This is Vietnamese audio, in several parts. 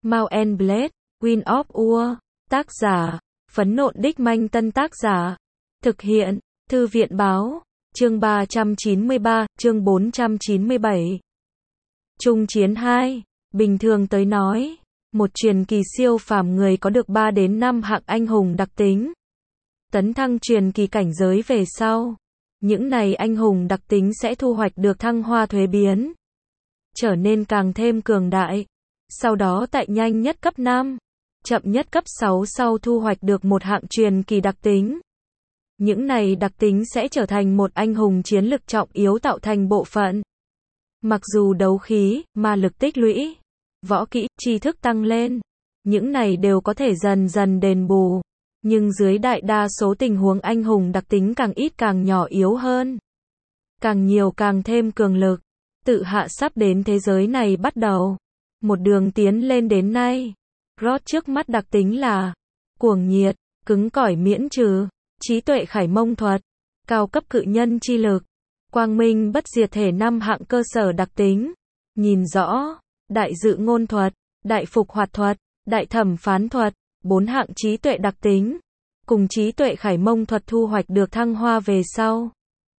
Mount and Blade, Wind of War. Tác giả, Phấn Nộn Đích Manh. Tân tác giả, thực hiện, Thư viện Báo. Chương 393, chương 497. Trung chiến 2. Bình thường tới nói, một truyền kỳ siêu phàm người có được 3 đến 5 hạng anh hùng đặc tính. Tấn thăng truyền kỳ cảnh giới về sau, những này anh hùng đặc tính sẽ thu hoạch được thăng hoa thuế biến, trở nên càng thêm cường đại. Sau đó tại nhanh nhất cấp 5, chậm nhất cấp 6 sau thu hoạch được một hạng truyền kỳ đặc tính. Những này đặc tính sẽ trở thành một anh hùng chiến lực trọng yếu tạo thành bộ phận. Mặc dù đấu khí, ma lực tích lũy, võ kỹ, tri thức tăng lên, những này đều có thể dần dần đền bù. Nhưng dưới đại đa số tình huống anh hùng đặc tính càng ít càng nhỏ yếu hơn. Càng nhiều càng thêm cường lực. Tự hạ sắp đến thế giới này bắt đầu. Một đường tiến lên đến nay. Rod trước mắt đặc tính là cuồng nhiệt, cứng cỏi miễn trừ, trí tuệ khải mông thuật, cao cấp cự nhân chi lực, quang minh bất diệt thể 5 hạng cơ sở đặc tính. Nhìn rõ, đại dự ngôn thuật, đại phục hoạt thuật, đại thẩm phán thuật, 4 hạng trí tuệ đặc tính, cùng trí tuệ khải mông thuật thu hoạch được thăng hoa về sau.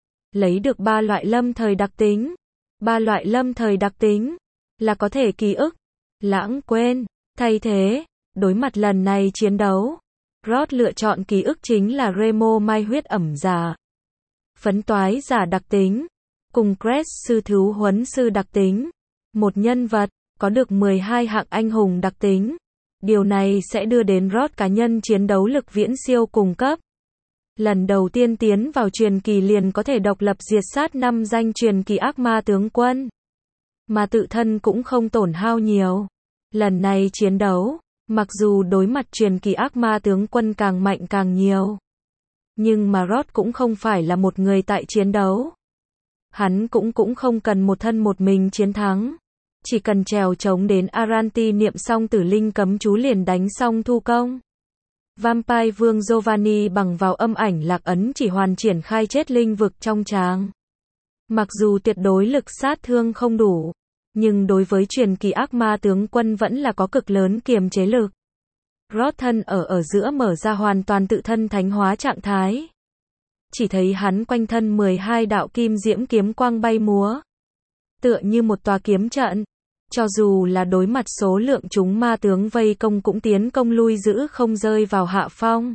Lấy được 3 loại lâm thời đặc tính. 3 loại lâm thời đặc tính là có thể ký ức, lãng quên, thay thế. Đối mặt lần này chiến đấu, Rod lựa chọn ký ức chính là Remo Mai huyết ẩm giả, phấn toái giả đặc tính, cùng Crest sư thú huấn sư đặc tính. Một nhân vật có được 12 hạng anh hùng đặc tính. Điều này sẽ đưa đến Rod cá nhân chiến đấu lực viễn siêu cùng cấp. Lần đầu tiên tiến vào truyền kỳ liền có thể độc lập diệt sát 5 danh truyền kỳ ác ma tướng quân. Mà tự thân cũng không tổn hao nhiều. Lần này chiến đấu, mặc dù đối mặt truyền kỳ ác ma tướng quân càng mạnh càng nhiều, nhưng mà Rod cũng không phải là một người tại chiến đấu. Hắn cũng không cần một thân một mình chiến thắng. Chỉ cần trèo trống đến Aranti niệm xong tử linh cấm chú liền đánh xong thu công. Vampire Vương Giovanni bằng vào âm ảnh lạc ấn chỉ hoàn triển khai chết linh vực trong tràng. Mặc dù tuyệt đối lực sát thương không đủ, nhưng đối với truyền kỳ ác ma tướng quân vẫn là có cực lớn kiềm chế lực. Rod thân ở giữa mở ra hoàn toàn tự thân thánh hóa trạng thái. Chỉ thấy hắn quanh thân 12 đạo kim diễm kiếm quang bay múa, tựa như một tòa kiếm trận. Cho dù là đối mặt số lượng chúng ma tướng vây công cũng tiến công lui giữ không rơi vào hạ phong.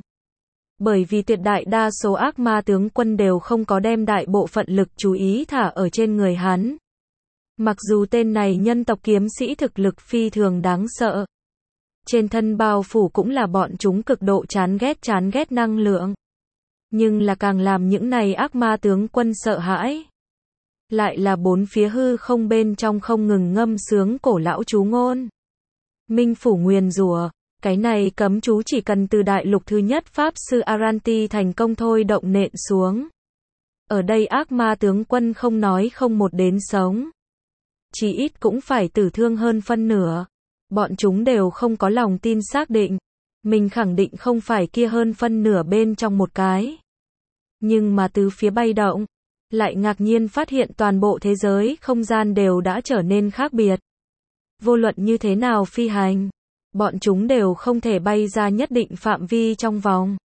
Bởi vì tuyệt đại đa số ác ma tướng quân đều không có đem đại bộ phận lực chú ý thả ở trên người hắn. Mặc dù tên này nhân tộc kiếm sĩ thực lực phi thường đáng sợ, trên thân bao phủ cũng là bọn chúng cực độ chán ghét năng lượng. Nhưng là càng làm những này ác ma tướng quân sợ hãi, lại là bốn phía hư không bên trong không ngừng ngâm sướng cổ lão chú ngôn. Minh phủ nguyền rủa, cái này cấm chú chỉ cần từ đại lục thứ nhất pháp sư Aranti thành công thôi động nện xuống. Ở đây ác ma tướng quân không nói không một đến sống, chỉ ít cũng phải tử thương hơn phân nửa. Bọn chúng đều không có lòng tin xác định, mình khẳng định không phải kia hơn phân nửa bên trong một cái. Nhưng mà từ phía bay động, lại ngạc nhiên phát hiện toàn bộ thế giới không gian đều đã trở nên khác biệt. Vô luận như thế nào phi hành, bọn chúng đều không thể bay ra nhất định phạm vi trong vòng.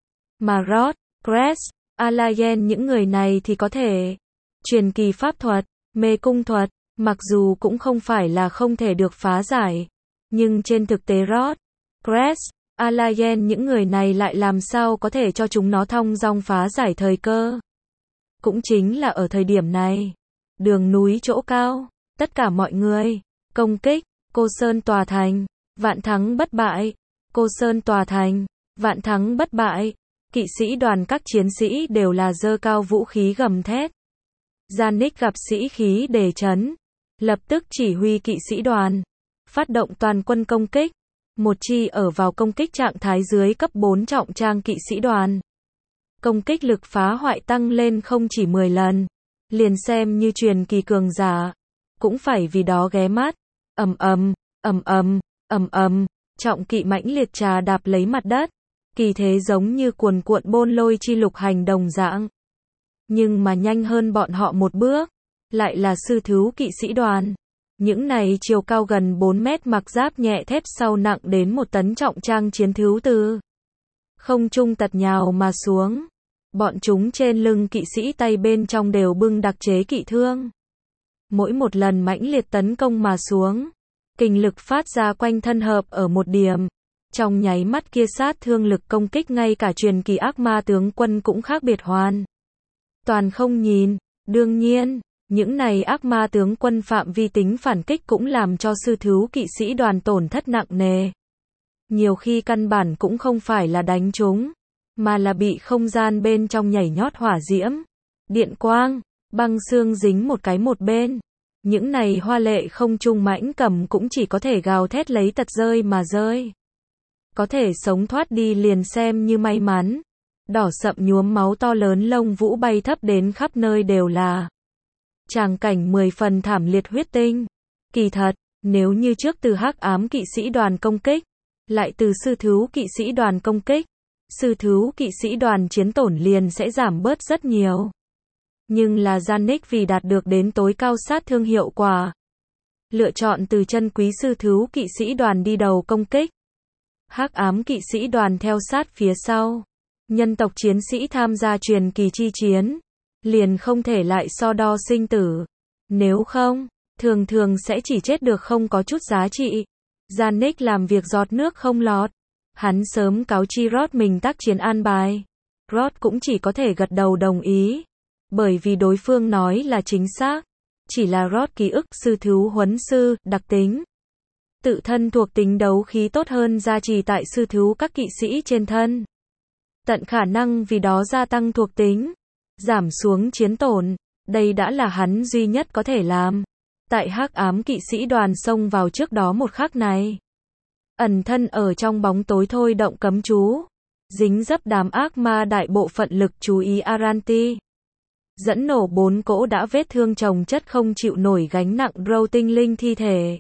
Mà Rod, Crest, Alayen những người này thì có thể. Truyền kỳ pháp thuật, mê cung thuật, mặc dù cũng không phải là không thể được phá giải, nhưng trên thực tế Rod, Crest, Alayen những người này lại làm sao có thể cho chúng nó thong dong phá giải thời cơ. Cũng chính là ở thời điểm này, đường núi chỗ cao, tất cả mọi người, công kích, Cô Sơn tòa thành, vạn thắng bất bại, Cô Sơn tòa thành, vạn thắng bất bại, kỵ sĩ đoàn các chiến sĩ đều là giơ cao vũ khí gầm thét. Janik gặp sĩ khí đề chấn, lập tức chỉ huy kỵ sĩ đoàn, phát động toàn quân công kích, một chi ở vào công kích trạng thái dưới cấp 4 trọng trang kỵ sĩ đoàn. Công kích lực phá hoại tăng lên không chỉ 10 lần, liền xem như truyền kỳ cường giả, cũng phải vì đó ghé mắt. Trọng kỵ mãnh liệt trà đạp lấy mặt đất, kỳ thế giống như cuồn cuộn bôn lôi chi lục hành đồng dạng. Nhưng mà nhanh hơn bọn họ một bước, lại là sư thú kỵ sĩ đoàn. Những này chiều cao gần 4 mét mặc giáp nhẹ thép sau nặng đến 1 tấn trọng trang chiến thú từ không trung tật nhào mà xuống. Bọn chúng trên lưng kỵ sĩ tay bên trong đều bưng đặc chế kỵ thương. Mỗi một lần mãnh liệt tấn công mà xuống, kình lực phát ra quanh thân hợp ở một điểm. Trong nháy mắt kia sát thương lực công kích ngay cả truyền kỳ ác ma tướng quân cũng khác biệt hoàn toàn không nhìn. Đương nhiên, những này ác ma tướng quân phạm vi tính phản kích cũng làm cho sư thú kỵ sĩ đoàn tổn thất nặng nề. Nhiều khi căn bản cũng không phải là đánh chúng, mà là bị không gian bên trong nhảy nhót hỏa diễm, điện quang, băng xương dính một cái một bên. Những này hoa lệ không trung mãnh cầm cũng chỉ có thể gào thét lấy tật rơi mà rơi. Có thể sống thoát đi liền xem như may mắn. Đỏ sậm nhuốm máu to lớn lông vũ bay thấp đến khắp nơi đều là tràng cảnh 10 phần thảm liệt huyết tinh. Kỳ thật, nếu như trước từ hắc ám kỵ sĩ đoàn công kích, lại từ sư thú kỵ sĩ đoàn công kích, sư thú kỵ sĩ đoàn chiến tổn liền sẽ giảm bớt rất nhiều. Nhưng là Janik vì đạt được đến tối cao sát thương hiệu quả, lựa chọn từ chân quý sư thú kỵ sĩ đoàn đi đầu công kích. Hắc ám kỵ sĩ đoàn theo sát phía sau. Nhân tộc chiến sĩ tham gia truyền kỳ chi chiến, liền không thể lại so đo sinh tử. Nếu không, thường thường sẽ chỉ chết được không có chút giá trị. Janik làm việc giọt nước không lọt. Hắn sớm cáo chi Rod mình tác chiến an bài. Rod cũng chỉ có thể gật đầu đồng ý. Bởi vì đối phương nói là chính xác. Chỉ là Rod ký ức sư thú huấn sư, đặc tính. Tự thân thuộc tính đấu khí tốt hơn gia trì tại sư thú các kỵ sĩ trên thân. Tận khả năng vì đó gia tăng thuộc tính, giảm xuống chiến tổn. Đây đã là hắn duy nhất có thể làm. Tại hắc ám kỵ sĩ đoàn xông vào trước đó một khắc này, ẩn thân ở trong bóng tối thôi động cấm chú, dính dấp đám ác ma đại bộ phận lực chú ý Aranti. Dẫn nổ 4 cỗ đã vết thương chồng chất không chịu nổi gánh nặng Drow tinh linh thi thể.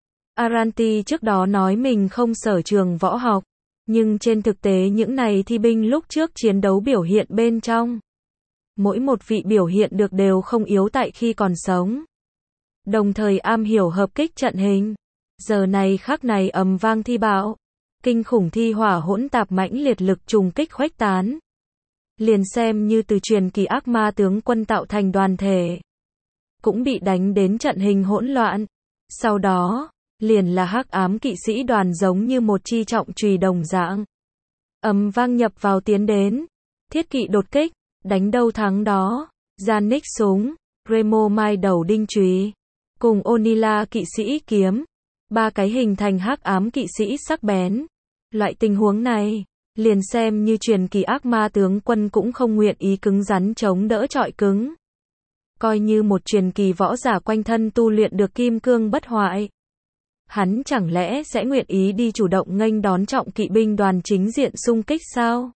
Aranti trước đó nói mình không sở trường võ học, nhưng trên thực tế những này thi binh lúc trước chiến đấu biểu hiện bên trong. Mỗi một vị biểu hiện được đều không yếu tại khi còn sống. Đồng thời am hiểu hợp kích trận hình. Giờ này khắc này ầm vang thi bạo. Kinh khủng thi hỏa hỗn tạp mãnh liệt lực trùng kích khuếch tán. Liền xem như từ truyền kỳ ác ma tướng quân tạo thành đoàn thể, cũng bị đánh đến trận hình hỗn loạn. Sau đó, liền là hắc ám kỵ sĩ đoàn giống như một chi trọng chùy đồng dạng. Ầm vang nhập vào tiến đến. Thiết kỵ đột kích, đánh đâu thắng đó. Janik súng, Remo mai đầu đinh chùy, cùng Onila kỵ sĩ kiếm. 3 cái hình thành hắc ám kỵ sĩ sắc bén. Loại tình huống này, liền xem như truyền kỳ ác ma tướng quân cũng không nguyện ý cứng rắn chống đỡ trọi cứng. Coi như một truyền kỳ võ giả quanh thân tu luyện được kim cương bất hoại, hắn chẳng lẽ sẽ nguyện ý đi chủ động nghênh đón trọng kỵ binh đoàn chính diện xung kích sao?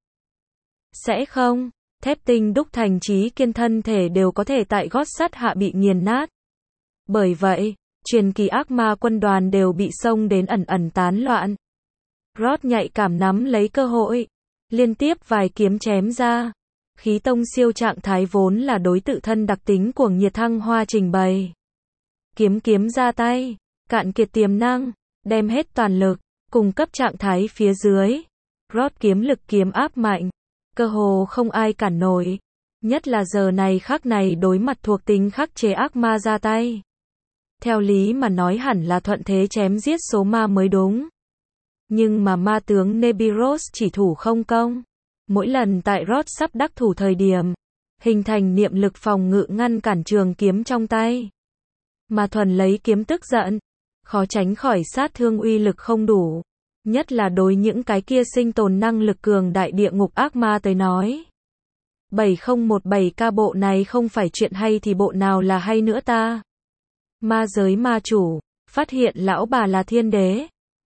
Sẽ không. Thép tinh đúc thành trí kiên thân thể đều có thể tại gót sắt hạ bị nghiền nát. Bởi vậy, truyền kỳ ác ma quân đoàn đều bị xông đến ẩn ẩn tán loạn. Rod nhạy cảm nắm lấy cơ hội, liên tiếp vài kiếm chém ra. Khí tông siêu trạng thái vốn là đối tự thân đặc tính cuồng nhiệt thăng hoa trình bày. Kiếm ra tay, cạn kiệt tiềm năng, đem hết toàn lực, cung cấp trạng thái phía dưới. Rod kiếm lực kiếm áp mạnh, cơ hồ không ai cản nổi. Nhất là giờ này khắc này đối mặt thuộc tính khắc chế ác ma ra tay. Theo lý mà nói hẳn là thuận thế chém giết số ma mới đúng. Nhưng mà ma tướng Nebiros chỉ thủ không công. Mỗi lần tại Rod sắp đắc thủ thời điểm, hình thành niệm lực phòng ngự ngăn cản trường kiếm trong tay. Mà thuần lấy kiếm tức giận, khó tránh khỏi sát thương uy lực không đủ. Nhất là đối những cái kia sinh tồn năng lực cường đại địa ngục ác ma tới nói. 7017K bộ này không phải chuyện hay thì bộ nào là hay nữa ta? Ma giới ma chủ, phát hiện lão bà là thiên đế.